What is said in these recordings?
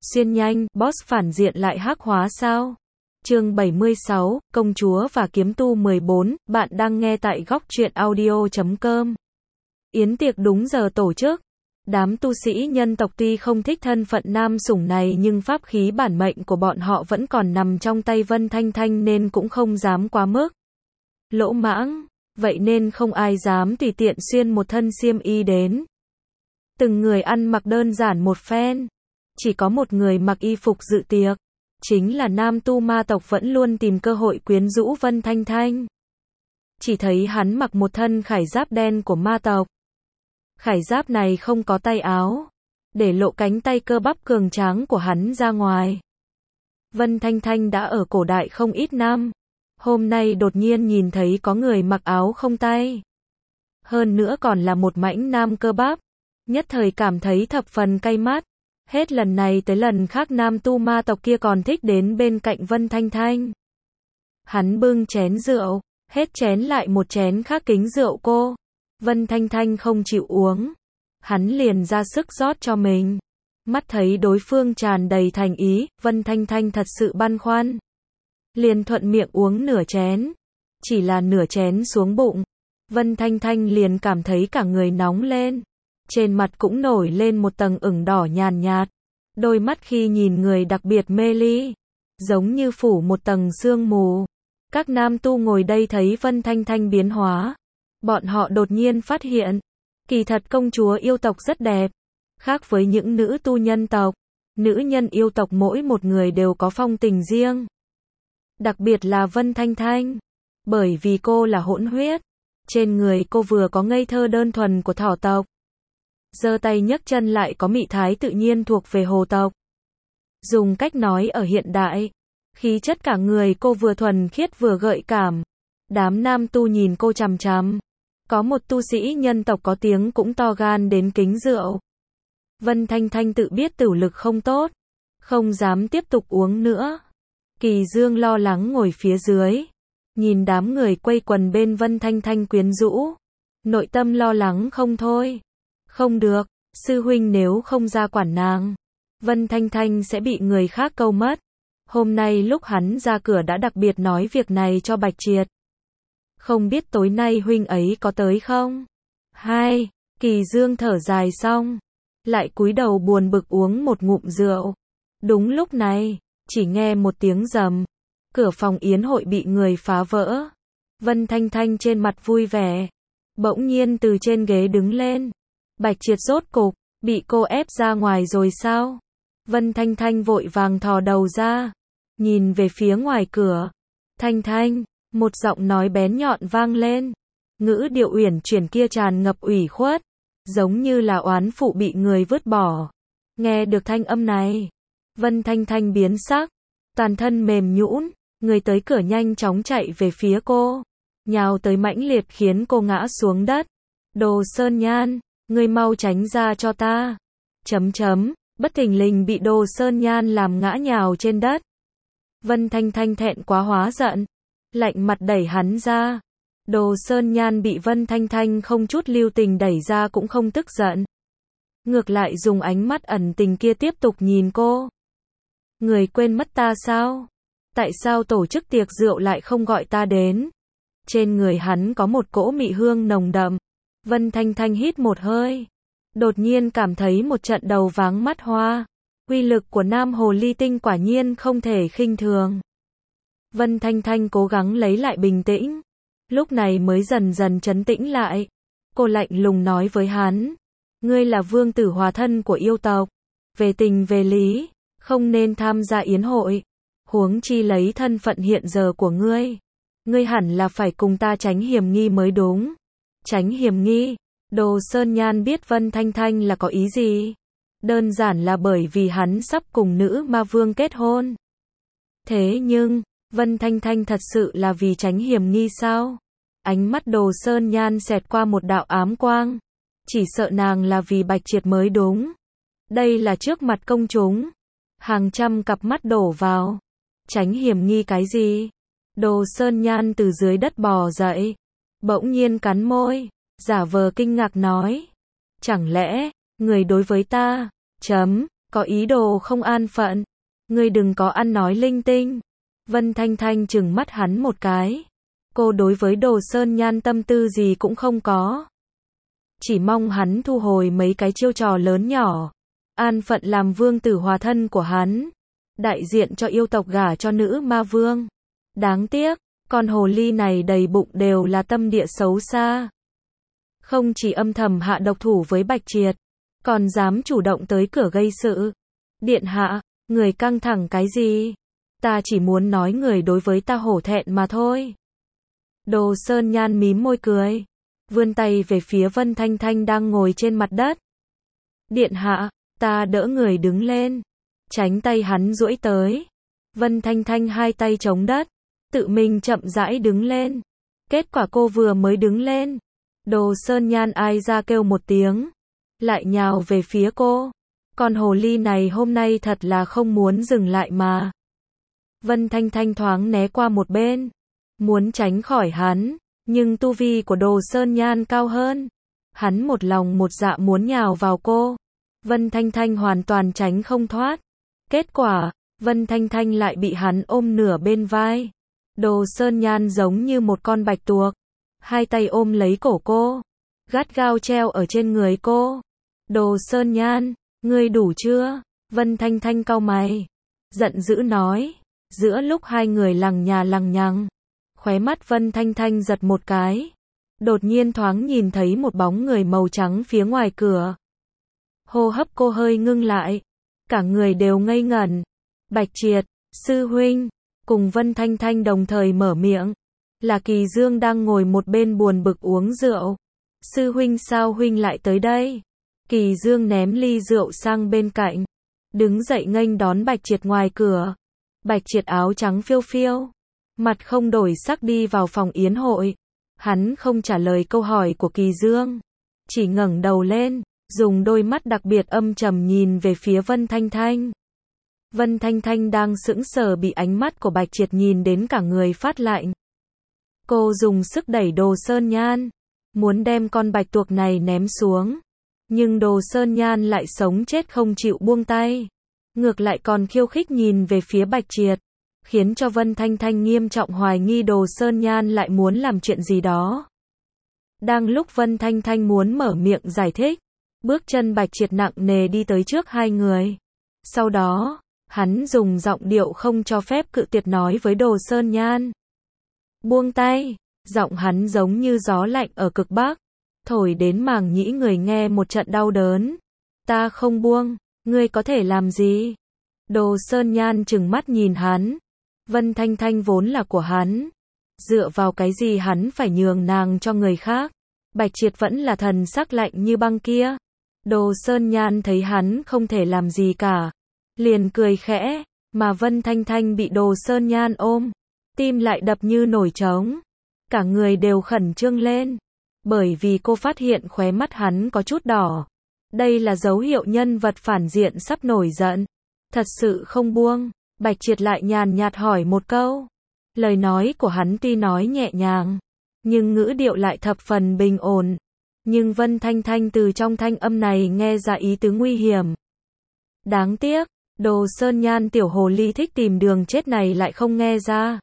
xuyên nhanh, boss phản diện lại hắc hóa sao? Chương 76, Công chúa và kiếm tu 14, bạn đang nghe tại góc truyện audio.com. Yến tiệc đúng giờ tổ chức. Đám tu sĩ nhân tộc tuy không thích thân phận nam sủng này nhưng pháp khí bản mệnh của bọn họ vẫn còn nằm trong tay Vân Thanh Thanh nên cũng không dám quá mức lỗ mãng, vậy nên không ai dám tùy tiện xuyên một thân xiêm y đến. Từng người ăn mặc đơn giản một phen, chỉ có một người mặc y phục dự tiệc, chính là nam tu ma tộc vẫn luôn tìm cơ hội quyến rũ Vân Thanh Thanh. Chỉ thấy hắn mặc một thân khải giáp đen của ma tộc. Khải giáp này không có tay áo, để lộ cánh tay cơ bắp cường tráng của hắn ra ngoài. Vân Thanh Thanh đã ở cổ đại không ít năm, hôm nay đột nhiên nhìn thấy có người mặc áo không tay. Hơn nữa còn là một mãnh nam cơ bắp, nhất thời cảm thấy thập phần cay mắt. Hết lần này tới lần khác nam tu ma tộc kia còn thích đến bên cạnh Vân Thanh Thanh. Hắn bưng chén rượu, hết chén lại một chén khác kính rượu cô. Vân Thanh Thanh không chịu uống, hắn liền ra sức rót cho mình. Mắt thấy đối phương tràn đầy thành ý, Vân Thanh Thanh thật sự băn khoăn, liền thuận miệng uống nửa chén. Chỉ là nửa chén xuống bụng, Vân Thanh Thanh liền cảm thấy cả người nóng lên, trên mặt cũng nổi lên một tầng ửng đỏ nhàn nhạt. Đôi mắt khi nhìn người đặc biệt mê ly, giống như phủ một tầng sương mù. Các nam tu ngồi đây thấy Vân Thanh Thanh biến hóa, bọn họ đột nhiên phát hiện, kỳ thật công chúa yêu tộc rất đẹp. Khác với những nữ tu nhân tộc, nữ nhân yêu tộc mỗi một người đều có phong tình riêng. Đặc biệt là Vân Thanh Thanh, bởi vì cô là hỗn huyết, trên người cô vừa có ngây thơ đơn thuần của thỏ tộc, giơ tay nhấc chân lại có mị thái tự nhiên thuộc về hồ tộc. Dùng cách nói ở hiện đại, khí chất cả người cô vừa thuần khiết vừa gợi cảm. Đám nam tu nhìn cô chằm chằm. Có một tu sĩ nhân tộc có tiếng cũng to gan đến kính rượu. Vân Thanh Thanh tự biết tửu lực không tốt, không dám tiếp tục uống nữa. Kỳ Dương lo lắng ngồi phía dưới, nhìn đám người quây quần bên Vân Thanh Thanh quyến rũ, nội tâm lo lắng không thôi. Không được, sư huynh nếu không ra quản nàng, Vân Thanh Thanh sẽ bị người khác câu mất. Hôm nay lúc hắn ra cửa đã đặc biệt nói việc này cho Bạch Triệt. Không biết tối nay huynh ấy có tới không? Hai, Kỳ Dương thở dài xong, lại cúi đầu buồn bực uống một ngụm rượu. Đúng lúc này, chỉ nghe một tiếng rầm, cửa phòng yến hội bị người phá vỡ. Vân Thanh Thanh trên mặt vui vẻ, bỗng nhiên từ trên ghế đứng lên. Bạch Triệt rốt cục, bị cô ép ra ngoài rồi sao? Vân Thanh Thanh vội vàng thò đầu ra, nhìn về phía ngoài cửa. Thanh Thanh, một giọng nói bén nhọn vang lên. Ngữ điệu uyển chuyển kia tràn ngập ủy khuất, giống như là oán phụ bị người vứt bỏ. Nghe được thanh âm này, Vân Thanh Thanh biến sắc, toàn thân mềm nhũn, người tới cửa nhanh chóng chạy về phía cô, nhào tới mãnh liệt khiến cô ngã xuống đất. Đồ Sơn Nhan, ngươi mau tránh ra cho ta. Bất thình lình bị Đồ Sơn Nhan làm ngã nhào trên đất. Vân Thanh Thanh thẹn quá hóa giận, lạnh mặt đẩy hắn ra. Đồ Sơn Nhan bị Vân Thanh Thanh không chút lưu tình đẩy ra cũng không tức giận, ngược lại dùng ánh mắt ẩn tình kia tiếp tục nhìn cô. Người quên mất ta sao? Tại sao tổ chức tiệc rượu lại không gọi ta đến? Trên người hắn có một cỗ mị hương nồng đậm. Vân Thanh Thanh hít một hơi, đột nhiên cảm thấy một trận đầu váng mắt hoa. Uy lực của Nam Hồ Ly Tinh quả nhiên không thể khinh thường. Vân Thanh Thanh cố gắng lấy lại bình tĩnh, lúc này mới dần dần trấn tĩnh lại. Cô lạnh lùng nói với hắn, ngươi là vương tử hòa thân của yêu tộc, về tình về lý, không nên tham gia yến hội. Huống chi lấy thân phận hiện giờ của ngươi, ngươi hẳn là phải cùng ta tránh hiểm nghi mới đúng. Tránh hiểm nghi? Đồ Sơn Nhan biết Vân Thanh Thanh là có ý gì. Đơn giản là bởi vì hắn sắp cùng nữ ma vương kết hôn. Thế nhưng, Vân Thanh Thanh thật sự là vì tránh hiểm nghi sao? Ánh mắt Đồ Sơn Nhan xẹt qua một đạo ám quang. Chỉ sợ nàng là vì Bạch Triệt mới đúng. Đây là trước mặt công chúng, hàng trăm cặp mắt đổ vào. Tránh hiểm nghi cái gì? Đồ Sơn Nhan từ dưới đất bò dậy, bỗng nhiên cắn môi, giả vờ kinh ngạc nói. Chẳng lẽ, người đối với ta, có ý đồ không an phận. Ngươi đừng có ăn nói linh tinh. Vân Thanh Thanh trừng mắt hắn một cái. Cô đối với Đồ Sơn Nhan tâm tư gì cũng không có. Chỉ mong hắn thu hồi mấy cái chiêu trò lớn nhỏ. An phận làm vương tử hòa thân của hắn. Đại diện cho yêu tộc gả cho nữ ma vương. Đáng tiếc, con hồ ly này đầy bụng đều là tâm địa xấu xa. Không chỉ âm thầm hạ độc thủ với Bạch Triệt, còn dám chủ động tới cửa gây sự. Điện hạ, người căng thẳng cái gì? Ta chỉ muốn nói người đối với ta hổ thẹn mà thôi. Đồ Sơn Nhan mím môi cười, vươn tay về phía Vân Thanh Thanh đang ngồi trên mặt đất. Điện hạ, ta đỡ người đứng lên. Tránh tay hắn duỗi tới. Vân Thanh Thanh hai tay chống đất, tự mình chậm rãi đứng lên. Kết quả cô vừa mới đứng lên, Đồ Sơn Nhan ai ra kêu một tiếng, lại nhào về phía cô. Con hồ ly này hôm nay thật là không muốn dừng lại mà. Vân Thanh Thanh thoáng né qua một bên, muốn tránh khỏi hắn, nhưng tu vi của Đồ Sơn Nhan cao hơn. Hắn một lòng một dạ muốn nhào vào cô. Vân Thanh Thanh hoàn toàn tránh không thoát. Kết quả, Vân Thanh Thanh lại bị hắn ôm nửa bên vai. Đồ Sơn Nhan giống như một con bạch tuộc, hai tay ôm lấy cổ cô, gắt gao treo ở trên người cô. Đồ Sơn Nhan, ngươi đủ chưa? Vân Thanh Thanh cau mày, giận dữ nói. Giữa lúc hai người lằng nhà lằng nhằng, khóe mắt Vân Thanh Thanh giật một cái. Đột nhiên thoáng nhìn thấy một bóng người màu trắng phía ngoài cửa. Hô hấp cô hơi ngưng lại, cả người đều ngây ngẩn. Bạch Triệt, sư huynh, cùng Vân Thanh Thanh đồng thời mở miệng. Là Kỳ Dương đang ngồi một bên buồn bực uống rượu. Sư huynh sao huynh lại tới đây? Kỳ Dương ném ly rượu sang bên cạnh, đứng dậy nghênh đón Bạch Triệt ngoài cửa. Bạch Triệt áo trắng phiêu phiêu, mặt không đổi sắc đi vào phòng yến hội. Hắn không trả lời câu hỏi của Kỳ Dương, chỉ ngẩng đầu lên, dùng đôi mắt đặc biệt âm trầm nhìn về phía Vân Thanh Thanh. Vân Thanh Thanh đang sững sờ bị ánh mắt của Bạch Triệt nhìn đến cả người phát lạnh. Cô dùng sức đẩy Đồ Sơn Nhan, muốn đem con bạch tuộc này ném xuống. Nhưng Đồ Sơn Nhan lại sống chết không chịu buông tay. Ngược lại còn khiêu khích nhìn về phía Bạch Triệt, khiến cho Vân Thanh Thanh nghiêm trọng hoài nghi Đồ Sơn Nhan lại muốn làm chuyện gì đó. Đang lúc Vân Thanh Thanh muốn mở miệng giải thích, bước chân Bạch Triệt nặng nề đi tới trước hai người. Sau đó, hắn dùng giọng điệu không cho phép cự tuyệt nói với Đồ Sơn Nhan. Buông tay, giọng hắn giống như gió lạnh ở cực Bắc, thổi đến màng nhĩ người nghe một trận đau đớn. Ta không buông, ngươi có thể làm gì? Đồ Sơn Nhan trừng mắt nhìn hắn. Vân Thanh Thanh vốn là của hắn. Dựa vào cái gì hắn phải nhường nàng cho người khác? Bạch Triệt vẫn là thần sắc lạnh như băng kia. Đồ Sơn Nhan thấy hắn không thể làm gì cả, liền cười khẽ, mà Vân Thanh Thanh bị Đồ Sơn Nhan ôm, tim lại đập như nổi trống. Cả người đều khẩn trương lên, bởi vì cô phát hiện khóe mắt hắn có chút đỏ. Đây là dấu hiệu nhân vật phản diện sắp nổi giận. Thật sự không buông? Bạch Triệt lại nhàn nhạt hỏi một câu. Lời nói của hắn tuy nói nhẹ nhàng, nhưng ngữ điệu lại thập phần bình ổn. Nhưng Vân Thanh Thanh từ trong thanh âm này nghe ra ý tứ nguy hiểm. Đáng tiếc, Đồ Sơn Nhan tiểu hồ ly thích tìm đường chết này lại không nghe ra.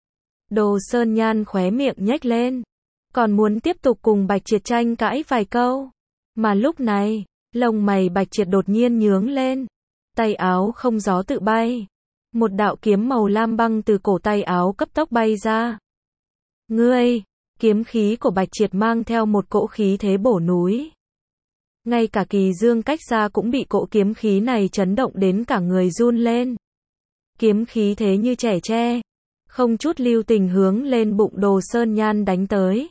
Đồ Sơn Nhan khóe miệng nhếch lên, còn muốn tiếp tục cùng Bạch Triệt tranh cãi vài câu. Mà lúc này, lông mày Bạch Triệt đột nhiên nhướng lên, tay áo không gió tự bay. Một đạo kiếm màu lam băng từ cổ tay áo cấp tốc bay ra. Ngươi, kiếm khí của Bạch Triệt mang theo một cỗ khí thế bổ núi. Ngay cả Kỳ Dương cách xa cũng bị cỗ kiếm khí này chấn động đến cả người run lên. Kiếm khí thế như trẻ tre, không chút lưu tình hướng lên bụng Đồ Sơn Nhan đánh tới.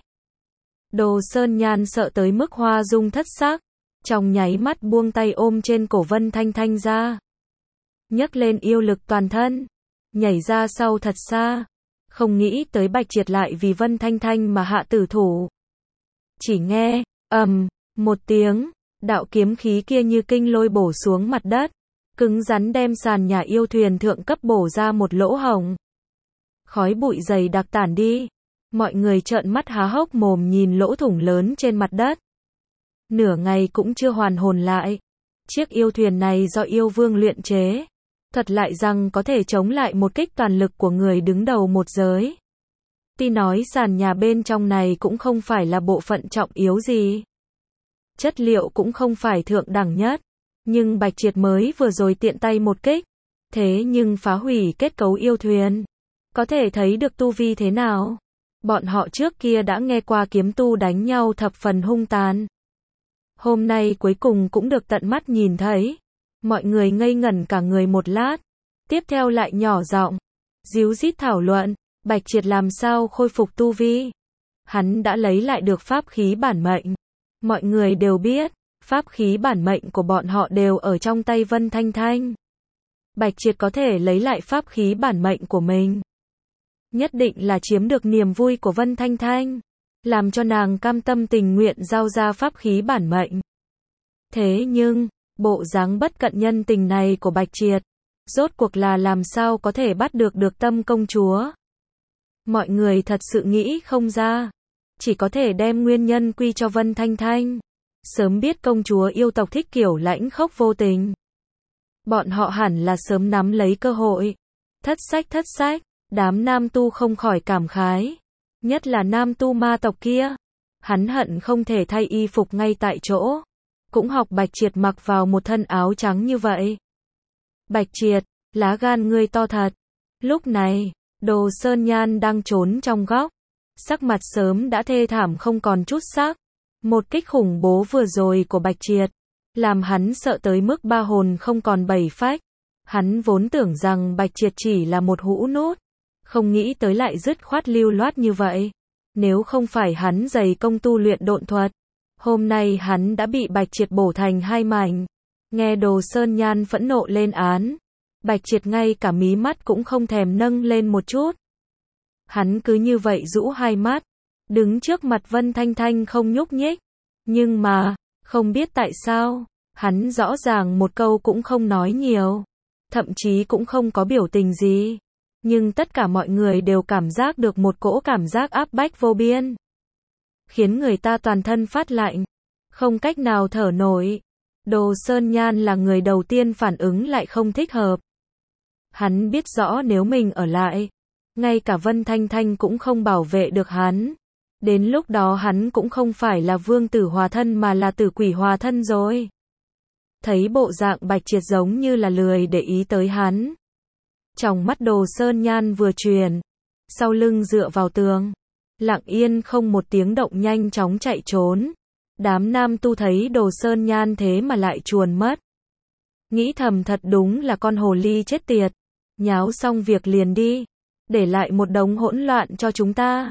Đồ Sơn Nhan sợ tới mức hoa dung thất sắc, trong nháy mắt buông tay ôm trên cổ Vân Thanh Thanh ra. Nhấc lên yêu lực toàn thân, nhảy ra sau thật xa. Không nghĩ tới Bạch Triệt lại vì Vân Thanh Thanh mà hạ tử thủ. Chỉ nghe, một tiếng, đạo kiếm khí kia như kinh lôi bổ xuống mặt đất, cứng rắn đem sàn nhà yêu thuyền thượng cấp bổ ra một lỗ hổng. Khói bụi dày đặc tản đi, mọi người trợn mắt há hốc mồm nhìn lỗ thủng lớn trên mặt đất. Nửa ngày cũng chưa hoàn hồn lại. Chiếc yêu thuyền này do yêu vương luyện chế. Thuật lại rằng có thể chống lại một kích toàn lực của người đứng đầu một giới. Tuy nói sàn nhà bên trong này cũng không phải là bộ phận trọng yếu gì. Chất liệu cũng không phải thượng đẳng nhất. Nhưng Bạch Triệt mới vừa rồi tiện tay một kích. Thế nhưng phá hủy kết cấu yêu thuyền. Có thể thấy được tu vi thế nào. Bọn họ trước kia đã nghe qua kiếm tu đánh nhau thập phần hung tàn. Hôm nay cuối cùng cũng được tận mắt nhìn thấy. Mọi người ngây ngẩn cả người một lát. Tiếp theo lại nhỏ giọng díu dít thảo luận. Bạch Triệt làm sao khôi phục tu vi. Hắn đã lấy lại được pháp khí bản mệnh. Mọi người đều biết, pháp khí bản mệnh của bọn họ đều ở trong tay Vân Thanh Thanh. Bạch Triệt có thể lấy lại pháp khí bản mệnh của mình. Nhất định là chiếm được niềm vui của Vân Thanh Thanh. Làm cho nàng cam tâm tình nguyện giao ra pháp khí bản mệnh. Thế nhưng, bộ dáng bất cận nhân tình này của Bạch Triệt, rốt cuộc là làm sao có thể bắt được tâm công chúa. Mọi người thật sự nghĩ không ra. Chỉ có thể đem nguyên nhân quy cho Vân Thanh Thanh. Sớm biết công chúa yêu tộc thích kiểu lãnh khốc vô tình. Bọn họ hẳn là sớm nắm lấy cơ hội. Thất sách, đám nam tu không khỏi cảm khái. Nhất là nam tu ma tộc kia. Hắn hận không thể thay y phục ngay tại chỗ. Cũng học Bạch Triệt mặc vào một thân áo trắng như vậy. Bạch Triệt, lá gan ngươi to thật. Lúc này, Đồ Sơn Nhan đang trốn trong góc. Sắc mặt sớm đã thê thảm không còn chút sắc. Một kích khủng bố vừa rồi của Bạch Triệt, làm hắn sợ tới mức ba hồn không còn bảy phách. Hắn vốn tưởng rằng Bạch Triệt chỉ là một hũ nút, không nghĩ tới lại dứt khoát lưu loát như vậy. Nếu không phải hắn dày công tu luyện độn thuật, hôm nay hắn đã bị Bạch Triệt bổ thành hai mảnh. Nghe Đồ Sơn Nhan phẫn nộ lên án, Bạch Triệt ngay cả mí mắt cũng không thèm nâng lên một chút. Hắn cứ như vậy rũ hai mắt, đứng trước mặt Vân Thanh Thanh không nhúc nhích. Nhưng mà, không biết tại sao, hắn rõ ràng một câu cũng không nói nhiều. Thậm chí cũng không có biểu tình gì. Nhưng tất cả mọi người đều cảm giác được một cỗ cảm giác áp bách vô biên. Khiến người ta toàn thân phát lạnh. Không cách nào thở nổi. Đồ Sơn Nhan là người đầu tiên phản ứng lại không thích hợp. Hắn biết rõ nếu mình ở lại, ngay cả Vân Thanh Thanh cũng không bảo vệ được hắn. Đến lúc đó hắn cũng không phải là vương tử hòa thân mà là tử quỷ hòa thân rồi. Thấy bộ dạng Bạch Triệt giống như là lười để ý tới hắn. Trong mắt Đồ Sơn Nhan vừa chuyển, sau lưng dựa vào tường, lặng yên không một tiếng động nhanh chóng chạy trốn. Đám nam tu thấy Đồ Sơn Nhan thế mà lại chuồn mất. Nghĩ thầm thật đúng là con hồ ly chết tiệt. Nháo xong việc liền đi. Để lại một đống hỗn loạn cho chúng ta.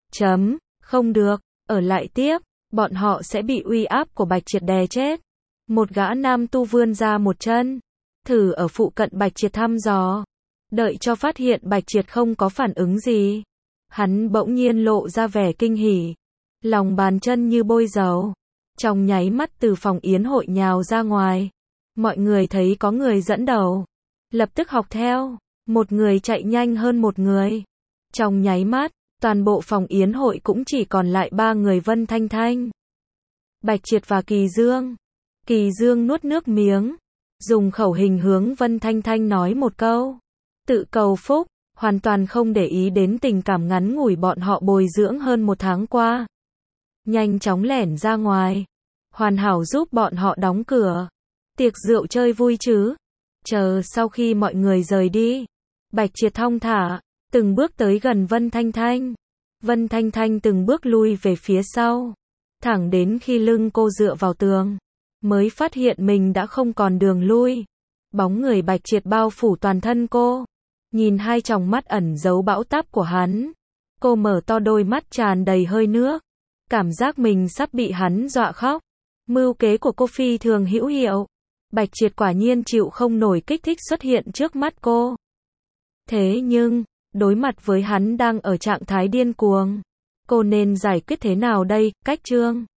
Không được, ở lại tiếp, bọn họ sẽ bị uy áp của Bạch Triệt đè chết. Một gã nam tu vươn ra một chân, thử ở phụ cận Bạch Triệt thăm dò. Đợi cho phát hiện Bạch Triệt không có phản ứng gì. Hắn bỗng nhiên lộ ra vẻ kinh hỉ. Lòng bàn chân như bôi dầu. Trong nháy mắt từ phòng yến hội nhào ra ngoài. Mọi người thấy có người dẫn đầu. Lập tức học theo. Một người chạy nhanh hơn một người. Trong nháy mắt, toàn bộ phòng yến hội cũng chỉ còn lại 3 người Vân Thanh Thanh, Bạch Triệt và Kỳ Dương. Kỳ Dương nuốt nước miếng, dùng khẩu hình hướng Vân Thanh Thanh nói một câu. Tự cầu phúc, hoàn toàn không để ý đến tình cảm ngắn ngủi bọn họ bồi dưỡng hơn 1 tháng qua. Nhanh chóng lẻn ra ngoài. Hoàn hảo giúp bọn họ đóng cửa. Tiệc rượu chơi vui chứ. Chờ sau khi mọi người rời đi, Bạch Triệt thong thả, từng bước tới gần Vân Thanh Thanh. Vân Thanh Thanh từng bước lui về phía sau. Thẳng đến khi lưng cô dựa vào tường, mới phát hiện mình đã không còn đường lui. Bóng người Bạch Triệt bao phủ toàn thân cô. Nhìn hai tròng mắt ẩn giấu bão táp của hắn. Cô mở to đôi mắt tràn đầy hơi nước. Cảm giác mình sắp bị hắn dọa khóc. Mưu kế của cô phi thường hữu hiệu. Bạch Triệt quả nhiên chịu không nổi kích thích xuất hiện trước mắt cô. Thế nhưng, đối mặt với hắn đang ở trạng thái điên cuồng, cô nên giải quyết thế nào đây? Cách chương